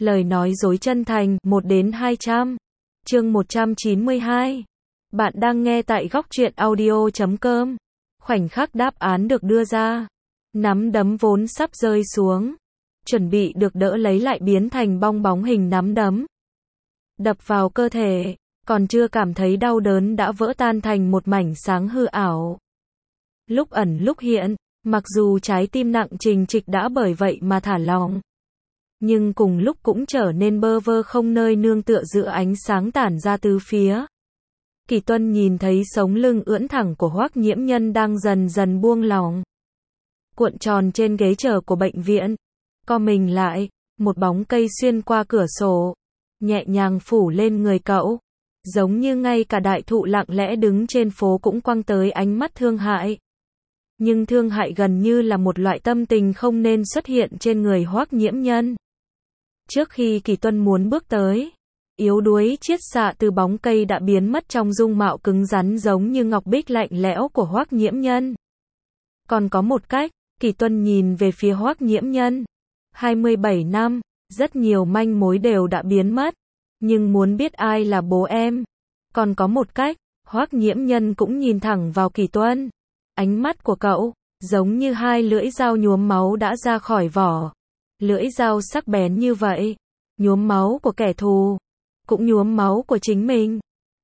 Lời nói dối chân thành, 1 đến 200. Chương 192. Bạn đang nghe tại góc truyện audio.com. Khoảnh khắc đáp án được đưa ra, nắm đấm vốn sắp rơi xuống, chuẩn bị được đỡ lấy lại biến thành bong bóng hình nắm đấm. Đập vào cơ thể, còn chưa cảm thấy đau đớn đã vỡ tan thành một mảnh sáng hư ảo. Lúc ẩn lúc hiện, mặc dù trái tim nặng trình trịch đã bởi vậy mà thả lỏng, nhưng cùng lúc cũng trở nên bơ vơ không nơi nương tựa giữa ánh sáng tản ra từ phía. Kỳ Tuân nhìn thấy sống lưng ưỡn thẳng của Hoắc Nhiễm Nhân đang dần dần buông lỏng, cuộn tròn trên ghế chờ của bệnh viện, co mình lại, một bóng cây xuyên qua cửa sổ, nhẹ nhàng phủ lên người cậu, giống như ngay cả đại thụ lặng lẽ đứng trên phố cũng quăng tới ánh mắt thương hại. Nhưng thương hại gần như là một loại tâm tình không nên xuất hiện trên người Hoắc Nhiễm Nhân. Trước khi Kỳ Tuân muốn bước tới, yếu đuối chiết xạ từ bóng cây đã biến mất trong dung mạo cứng rắn giống như ngọc bích lạnh lẽo của Hoắc Nhiễm Nhân. Còn có một cách, Kỳ Tuân nhìn về phía Hoắc Nhiễm Nhân. 27 năm, rất nhiều manh mối đều đã biến mất, nhưng muốn biết ai là bố em. Còn có một cách, Hoắc Nhiễm Nhân cũng nhìn thẳng vào Kỳ Tuân. Ánh mắt của cậu, giống như hai lưỡi dao nhuốm máu đã ra khỏi vỏ. Lưỡi dao sắc bén như vậy, nhuốm máu của kẻ thù, cũng nhuốm máu của chính mình.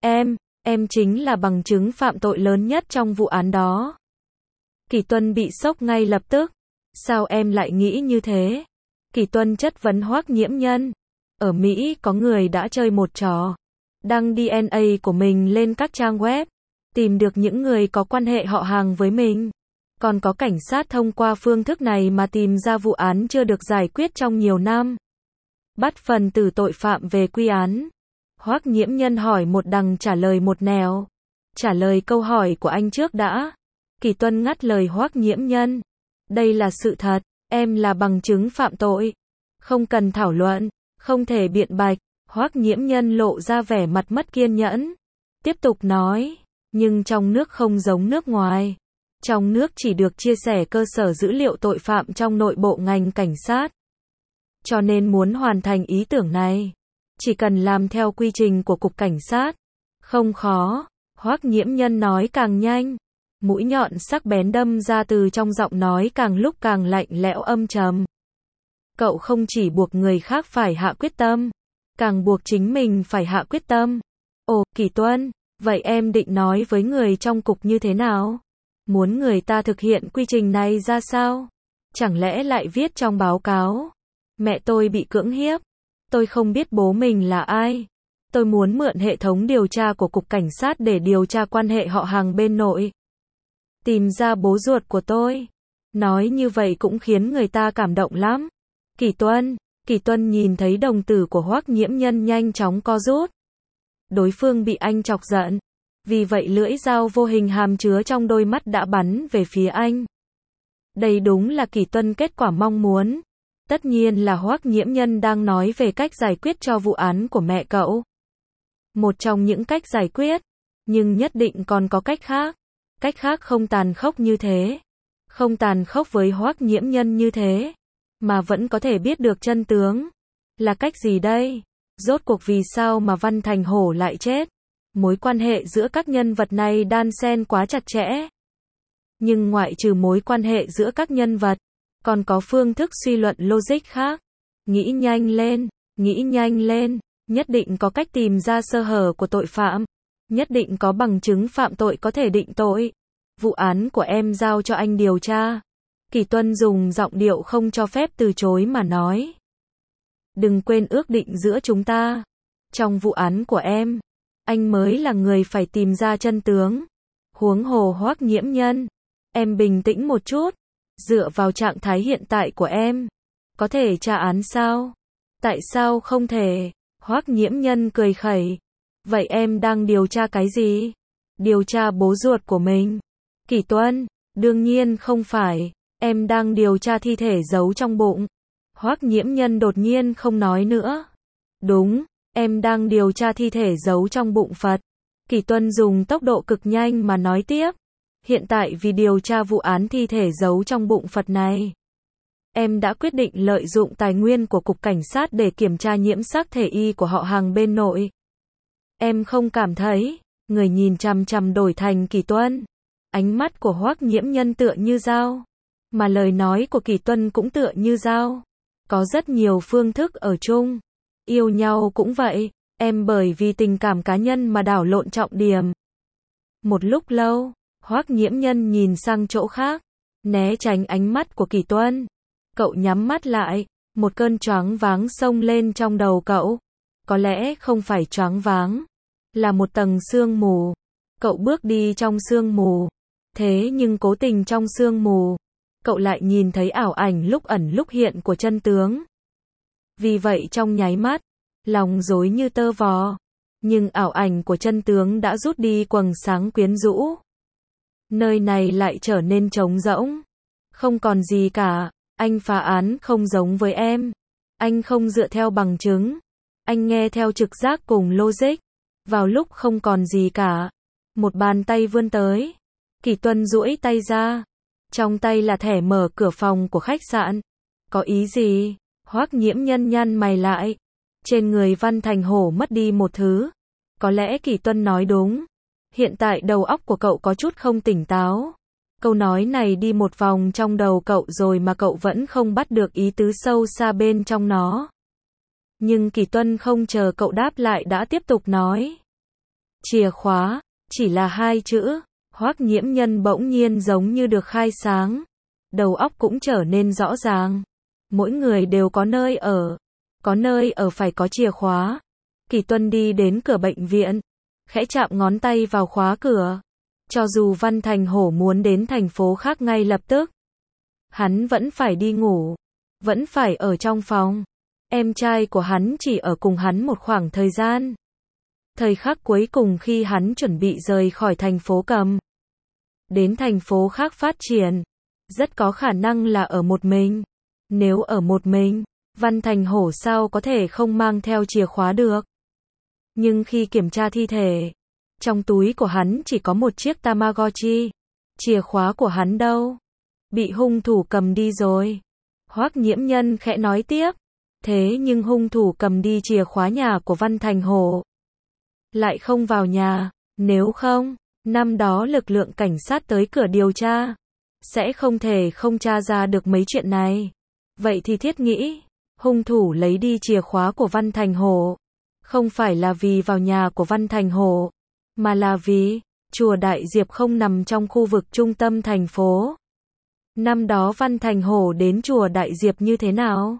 Em chính là bằng chứng phạm tội lớn nhất trong vụ án đó. Kỳ Tuân bị sốc ngay lập tức. Sao em lại nghĩ như thế? Kỳ Tuân chất vấn Hoắc Nhiễm Nhân. Ở Mỹ có người đã chơi một trò, đăng DNA của mình lên các trang web, tìm được những người có quan hệ họ hàng với mình. Còn có cảnh sát thông qua phương thức này mà tìm ra vụ án chưa được giải quyết trong nhiều năm. Bắt phần tử tội phạm về quy án. Hoắc Nhiễm Nhân hỏi một đằng trả lời một nẻo. Trả lời câu hỏi của anh trước đã. Kỳ Tuân ngắt lời Hoắc Nhiễm Nhân. Đây là sự thật, em là bằng chứng phạm tội. Không cần thảo luận, không thể biện bạch. Hoắc Nhiễm Nhân lộ ra vẻ mặt mất kiên nhẫn. Tiếp tục nói, nhưng trong nước không giống nước ngoài. Trong nước chỉ được chia sẻ cơ sở dữ liệu tội phạm trong nội bộ ngành cảnh sát. Cho nên muốn hoàn thành ý tưởng này, chỉ cần làm theo quy trình của cục cảnh sát. Không khó. Hoắc Nhiễm Nhân nói càng nhanh, mũi nhọn sắc bén đâm ra từ trong giọng nói càng lúc càng lạnh lẽo âm trầm. Cậu không chỉ buộc người khác phải hạ quyết tâm, càng buộc chính mình phải hạ quyết tâm. Ồ, Kỳ Tuân, vậy em định nói với người trong cục như thế nào? Muốn người ta thực hiện quy trình này ra sao? Chẳng lẽ lại viết trong báo cáo? Mẹ tôi bị cưỡng hiếp. Tôi không biết bố mình là ai. Tôi muốn mượn hệ thống điều tra của cục cảnh sát để điều tra quan hệ họ hàng bên nội. Tìm ra bố ruột của tôi. Nói như vậy cũng khiến người ta cảm động lắm. Kỳ Tuân nhìn thấy đồng tử của Hoắc Nhiễm Nhân nhanh chóng co rút. Đối phương bị anh chọc giận. Vì vậy lưỡi dao vô hình hàm chứa trong đôi mắt đã bắn về phía anh. Đây đúng là Kỳ Tuân kết quả mong muốn. Tất nhiên là Hoắc Nhiễm Nhân đang nói về cách giải quyết cho vụ án của mẹ cậu. Một trong những cách giải quyết, nhưng nhất định còn có cách khác. Cách khác không tàn khốc như thế. Không tàn khốc với Hoắc Nhiễm Nhân như thế, mà vẫn có thể biết được chân tướng. Là cách gì đây? Rốt cuộc vì sao mà Văn Thành Hổ lại chết? Mối quan hệ giữa các nhân vật này đan xen quá chặt chẽ. Nhưng ngoại trừ mối quan hệ giữa các nhân vật, còn có phương thức suy luận logic khác. Nghĩ nhanh lên, nhất định có cách tìm ra sơ hở của tội phạm. Nhất định có bằng chứng phạm tội có thể định tội. Vụ án của em giao cho anh điều tra. Kỳ Tuân dùng giọng điệu không cho phép từ chối mà nói. Đừng quên ước định giữa chúng ta. Trong vụ án của em, anh mới là người phải tìm ra chân tướng. Huống hồ Hoắc Nhiễm Nhân, em bình tĩnh một chút. Dựa vào trạng thái hiện tại của em, có thể tra án sao? Tại sao không thể? Hoắc Nhiễm Nhân cười khẩy. Vậy em đang điều tra cái gì? Điều tra bố ruột của mình. Kỳ Tuân, đương nhiên không phải. Em đang điều tra thi thể giấu trong bụng. Hoắc Nhiễm Nhân đột nhiên không nói nữa. Đúng, em đang điều tra thi thể giấu trong bụng Phật. Kỳ Tuân dùng tốc độ cực nhanh mà nói tiếp. Hiện tại vì điều tra vụ án thi thể giấu trong bụng Phật này, Em đã quyết định lợi dụng tài nguyên của cục cảnh sát để kiểm tra nhiễm sắc thể y của họ hàng bên nội. Em không cảm thấy. Người nhìn chằm chằm đổi thành Kỳ Tuân. Ánh mắt của Hoắc Nhiễm Nhân tựa như dao, mà lời nói của Kỳ Tuân cũng tựa như dao. Có rất nhiều phương thức ở chung. Yêu nhau cũng vậy, em bởi vì tình cảm cá nhân mà đảo lộn trọng điểm. Một lúc lâu, Hoắc Nhiễm Nhân nhìn sang chỗ khác, né tránh ánh mắt của Kỳ Tuân. Cậu nhắm mắt lại, một cơn choáng váng xông lên trong đầu cậu. Có lẽ không phải choáng váng, là một tầng sương mù. Cậu bước đi trong sương mù. Thế nhưng cố tình trong sương mù, cậu lại nhìn thấy ảo ảnh lúc ẩn lúc hiện của chân tướng. Vì vậy trong nháy mắt, lòng rối như tơ vò. Nhưng ảo ảnh của chân tướng đã rút đi quầng sáng quyến rũ. Nơi này lại trở nên trống rỗng. Không còn gì cả. Anh phá án không giống với em. Anh không dựa theo bằng chứng. Anh nghe theo trực giác cùng logic. Vào lúc không còn gì cả, một bàn tay vươn tới. Kỳ Tuân duỗi tay ra. Trong tay là thẻ mở cửa phòng của khách sạn. Có ý gì? Hoắc Nhiễm Nhân nhăn mày lại. Trên người Văn Thành Hổ mất đi một thứ. Có lẽ Kỳ Tuân nói đúng. Hiện tại đầu óc của cậu có chút không tỉnh táo. Câu nói này đi một vòng trong đầu cậu rồi mà cậu vẫn không bắt được ý tứ sâu xa bên trong nó. Nhưng Kỳ Tuân không chờ cậu đáp lại đã tiếp tục nói. Chìa khóa, chỉ là 2 chữ. Hoắc Nhiễm Nhân bỗng nhiên giống như được khai sáng. Đầu óc cũng trở nên rõ ràng. Mỗi người đều có nơi ở. Có nơi ở phải có chìa khóa. Kỳ Tuân đi đến cửa bệnh viện. Khẽ chạm ngón tay vào khóa cửa. Cho dù Văn Thành Hổ muốn đến thành phố khác ngay lập tức, hắn vẫn phải đi ngủ. Vẫn phải ở trong phòng. Em trai của hắn chỉ ở cùng hắn một khoảng thời gian. Thời khắc cuối cùng khi hắn chuẩn bị rời khỏi thành phố Cầm. Đến thành phố khác phát triển. Rất có khả năng là ở một mình. Nếu ở một mình, Văn Thành Hổ sao có thể không mang theo chìa khóa được. Nhưng khi kiểm tra thi thể, trong túi của hắn chỉ có một chiếc Tamagotchi. Chìa khóa của hắn đâu? Bị hung thủ cầm đi rồi. Hoắc Nhiễm Nhân khẽ nói tiếp. Thế nhưng hung thủ cầm đi chìa khóa nhà của Văn Thành Hổ. Lại không vào nhà. Nếu không, năm đó lực lượng cảnh sát tới cửa điều tra, sẽ không thể không tra ra được mấy chuyện này. Vậy thì thiết nghĩ, hung thủ lấy đi chìa khóa của Văn Thành Hổ. Không phải là vì vào nhà của Văn Thành Hổ, mà là vì chùa Đại Diệp không nằm trong khu vực trung tâm thành phố. Năm đó Văn Thành Hổ đến chùa Đại Diệp như thế nào?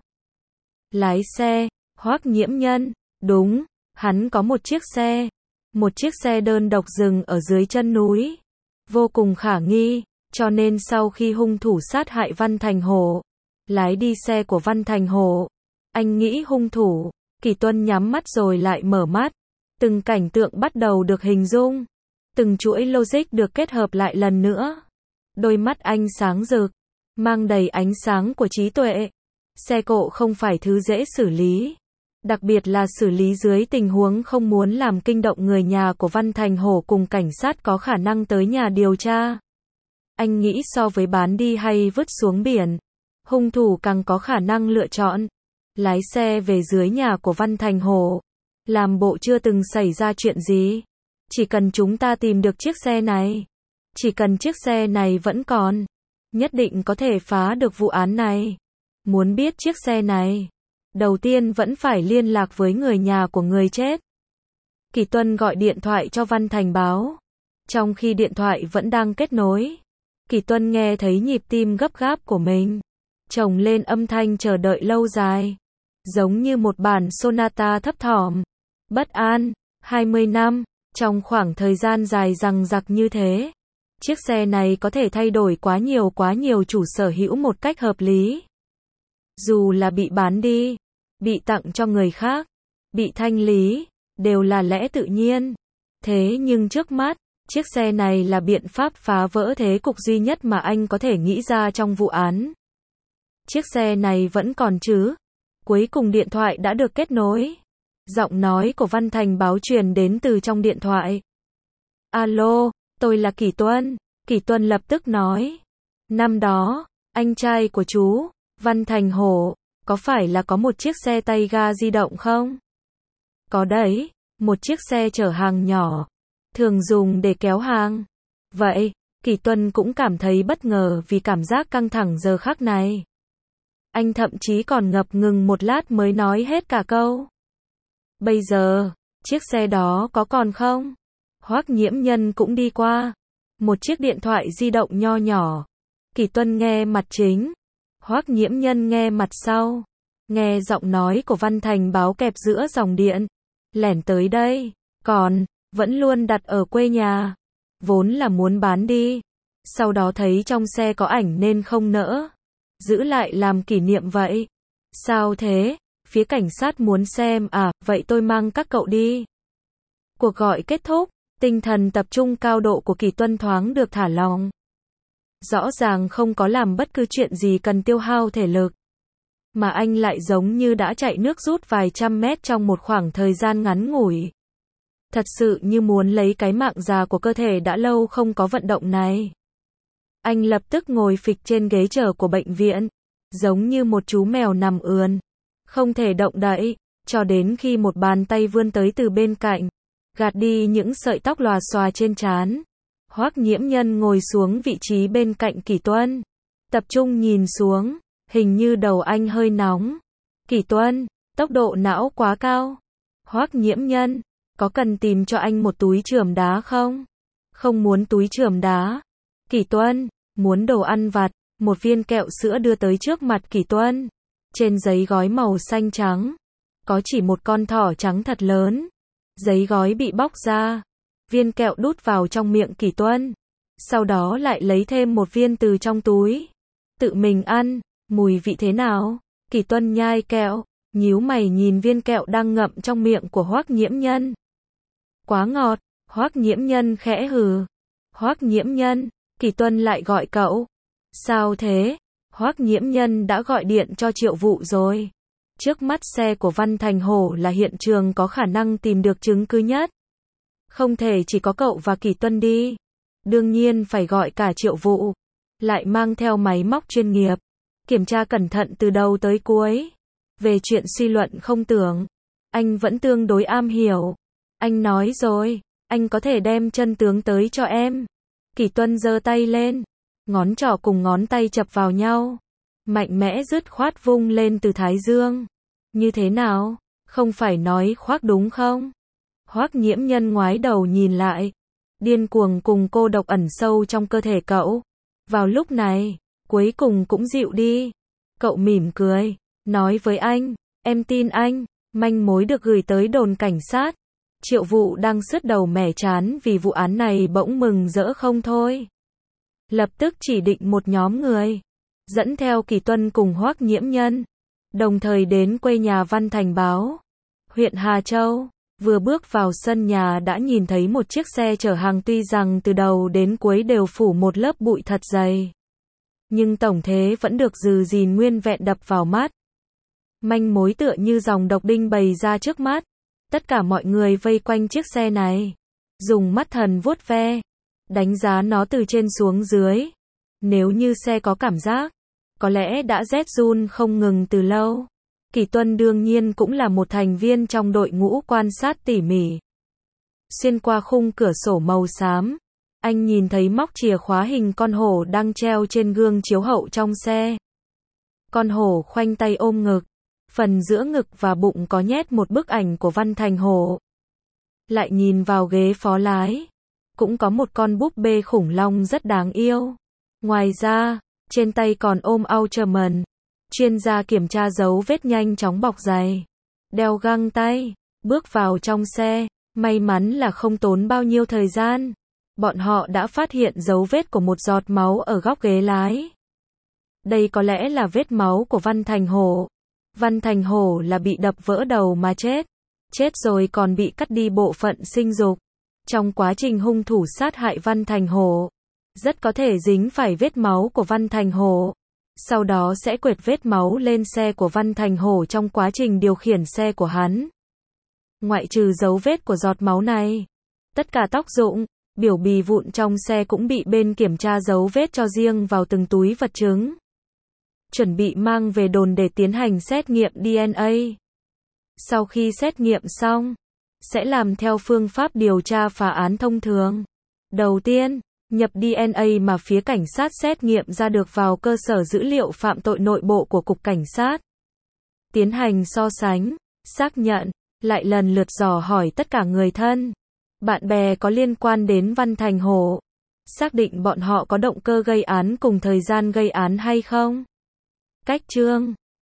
Lái xe. Hoắc Nhiễm Nhân. Đúng, hắn có một chiếc xe. Một chiếc xe đơn độc dừng ở dưới chân núi. Vô cùng khả nghi, cho nên sau khi hung thủ sát hại Văn Thành Hổ, lái đi xe của Văn Thành Hổ. Anh nghĩ hung thủ. Kỳ Tuân nhắm mắt rồi lại mở mắt. Từng cảnh tượng bắt đầu được hình dung. Từng chuỗi logic được kết hợp lại lần nữa. Đôi mắt anh sáng rực, mang đầy ánh sáng của trí tuệ. Xe cộ không phải thứ dễ xử lý. Đặc biệt là xử lý dưới tình huống không muốn làm kinh động người nhà của Văn Thành Hổ cùng cảnh sát có khả năng tới nhà điều tra. Anh nghĩ so với bán đi hay vứt xuống biển, hung thủ càng có khả năng lựa chọn lái xe về dưới nhà của Văn Thành Hổ, làm bộ chưa từng xảy ra chuyện gì. Chỉ cần chúng ta tìm được chiếc xe này, chỉ cần chiếc xe này vẫn còn, nhất định có thể phá được vụ án này. Muốn biết chiếc xe này, đầu tiên vẫn phải liên lạc với người nhà của người chết. Kỳ Tuân gọi điện thoại cho Văn Thành báo. Trong khi điện thoại vẫn đang kết nối, Kỳ Tuân nghe thấy nhịp tim gấp gáp của mình chồng lên âm thanh chờ đợi lâu dài, giống như một bản sonata thấp thỏm, bất an. 20 năm, trong khoảng thời gian dài dằng dặc như thế, chiếc xe này có thể thay đổi quá nhiều chủ sở hữu một cách hợp lý. Dù là bị bán đi, bị tặng cho người khác, bị thanh lý, đều là lẽ tự nhiên. Thế nhưng trước mắt, chiếc xe này là biện pháp phá vỡ thế cục duy nhất mà anh có thể nghĩ ra trong vụ án. Chiếc xe này vẫn còn chứ? Cuối cùng điện thoại đã được kết nối. Giọng nói của Văn Thành báo truyền đến từ trong điện thoại. Alo, tôi là Kỳ Tuân. Kỳ Tuân lập tức nói. Năm đó, anh trai của chú, Văn Thành Hổ, có phải là có một chiếc xe tay ga di động không? Có đấy, một chiếc xe chở hàng nhỏ, thường dùng để kéo hàng. Vậy, Kỷ Tuân cũng cảm thấy bất ngờ vì cảm giác căng thẳng giờ khắc này. Anh thậm chí còn ngập ngừng một lát mới nói hết cả câu. Bây giờ, chiếc xe đó có còn không? Hoắc Nhiễm Nhân cũng đi qua. Một chiếc điện thoại di động nho nhỏ. Kỷ Tuân nghe mặt chính. Hoắc Nhiễm Nhân nghe mặt sau. Nghe giọng nói của Văn Thành báo kẹp giữa dòng điện. Lẻn tới đây. Còn, vẫn luôn đặt ở quê nhà. Vốn là muốn bán đi. Sau đó thấy trong xe có ảnh nên không nỡ. Giữ lại làm kỷ niệm vậy. Sao thế? Phía cảnh sát muốn xem à, vậy tôi mang các cậu đi. Cuộc gọi kết thúc, tinh thần tập trung cao độ của Kỷ Tuân thoáng được thả lỏng. Rõ ràng không có làm bất cứ chuyện gì cần tiêu hao thể lực. Mà anh lại giống như đã chạy nước rút vài trăm mét trong một khoảng thời gian ngắn ngủi. Thật sự như muốn lấy cái mạng già của cơ thể đã lâu không có vận động này. Anh lập tức ngồi phịch trên ghế chờ của bệnh viện, giống như một chú mèo nằm ườn, không thể động đậy, cho đến khi một bàn tay vươn tới từ bên cạnh, gạt đi những sợi tóc lòa xòa trên trán. Hoắc Nhiễm Nhân ngồi xuống vị trí bên cạnh Kỷ Tuân, tập trung nhìn xuống, hình như đầu anh hơi nóng. Kỷ Tuân, tốc độ não quá cao. Hoắc Nhiễm Nhân, có cần tìm cho anh một túi chườm đá không? Không muốn túi chườm đá. Kỷ Tuân, muốn đồ ăn vặt, một viên kẹo sữa đưa tới trước mặt Kỷ Tuân. Trên giấy gói màu xanh trắng, có chỉ một con thỏ trắng thật lớn. Giấy gói bị bóc ra, viên kẹo đút vào trong miệng Kỷ Tuân. Sau đó lại lấy thêm một viên từ trong túi. Tự mình ăn, mùi vị thế nào? Kỷ Tuân nhai kẹo, nhíu mày nhìn viên kẹo đang ngậm trong miệng của Hoắc Nhiễm Nhân. Quá ngọt, Hoắc Nhiễm Nhân khẽ hừ. Hoắc Nhiễm Nhân, Kỷ Tuân lại gọi cậu. Sao thế? Hoắc Nhiễm Nhân đã gọi điện cho Triệu Vụ rồi. Trước mắt xe của Văn Thành Hổ là hiện trường có khả năng tìm được chứng cứ nhất. Không thể chỉ có cậu và Kỷ Tuân đi. Đương nhiên phải gọi cả Triệu Vụ. Lại mang theo máy móc chuyên nghiệp. Kiểm tra cẩn thận từ đầu tới cuối. Về chuyện suy luận không tưởng, anh vẫn tương đối am hiểu. Anh nói rồi, anh có thể đem chân tướng tới cho em. Kỷ Tuân giơ tay lên. Ngón trỏ cùng ngón tay chập vào nhau. Mạnh mẽ dứt khoát vung lên từ thái dương. Như thế nào? Không phải nói khoác đúng không? Hoắc Nhiễm Nhân ngoái đầu nhìn lại. Điên cuồng cùng cô độc ẩn sâu trong cơ thể cậu. Vào lúc này, cuối cùng cũng dịu đi. Cậu mỉm cười, nói với anh, em tin anh. Manh mối được gửi tới đồn cảnh sát. Triệu Vụ đang sứt đầu mẻ trán vì vụ án này bỗng mừng rỡ không thôi. Lập tức chỉ định một nhóm người, dẫn theo Kỷ Tuân cùng Hoắc Nhiễm Nhân, đồng thời đến quê nhà Văn Thành Báo, huyện Hà Châu. Vừa bước vào sân nhà đã nhìn thấy một chiếc xe chở hàng tuy rằng từ đầu đến cuối đều phủ một lớp bụi thật dày. Nhưng tổng thế vẫn được giữ gìn nguyên vẹn đập vào mắt. Manh mối tựa như dòng độc đinh bày ra trước mắt. Tất cả mọi người vây quanh chiếc xe này, dùng mắt thần vuốt ve, đánh giá nó từ trên xuống dưới. Nếu như xe có cảm giác, có lẽ đã rét run không ngừng từ lâu. Kỷ Tuân đương nhiên cũng là một thành viên trong đội ngũ quan sát tỉ mỉ. Xuyên qua khung cửa sổ màu xám, anh nhìn thấy móc chìa khóa hình con hổ đang treo trên gương chiếu hậu trong xe. Con hổ khoanh tay ôm ngực, phần giữa ngực và bụng có nhét một bức ảnh của Văn Thành Hổ. Lại nhìn vào ghế phó lái, cũng có một con búp bê khủng long rất đáng yêu. Ngoài ra, trên tay còn ôm Ultraman. Chuyên gia kiểm tra dấu vết nhanh chóng bọc giày, đeo găng tay, bước vào trong xe. May mắn là không tốn bao nhiêu thời gian. Bọn họ đã phát hiện dấu vết của một giọt máu ở góc ghế lái. Đây có lẽ là vết máu của Văn Thành Hổ. Văn Thành Hổ là bị đập vỡ đầu mà chết. Chết rồi còn bị cắt đi bộ phận sinh dục. Trong quá trình hung thủ sát hại Văn Thành Hổ, rất có thể dính phải vết máu của Văn Thành Hổ. Sau đó sẽ quệt vết máu lên xe của Văn Thành Hổ trong quá trình điều khiển xe của hắn. Ngoại trừ dấu vết của giọt máu này, tất cả tóc rụng, biểu bì vụn trong xe cũng bị bên kiểm tra dấu vết cho riêng vào từng túi vật chứng. chuẩn bị mang về đồn để tiến hành xét nghiệm DNA. Sau khi xét nghiệm xong, sẽ làm theo phương pháp điều tra phá án thông thường. Đầu tiên, nhập DNA mà phía cảnh sát xét nghiệm ra được vào cơ sở dữ liệu phạm tội nội bộ của Cục Cảnh sát. Tiến hành so sánh, xác nhận, lại lần lượt dò hỏi tất cả người thân, bạn bè có liên quan đến Văn Thành Hổ, xác định bọn họ có động cơ gây án cùng thời gian gây án hay không. Cách chương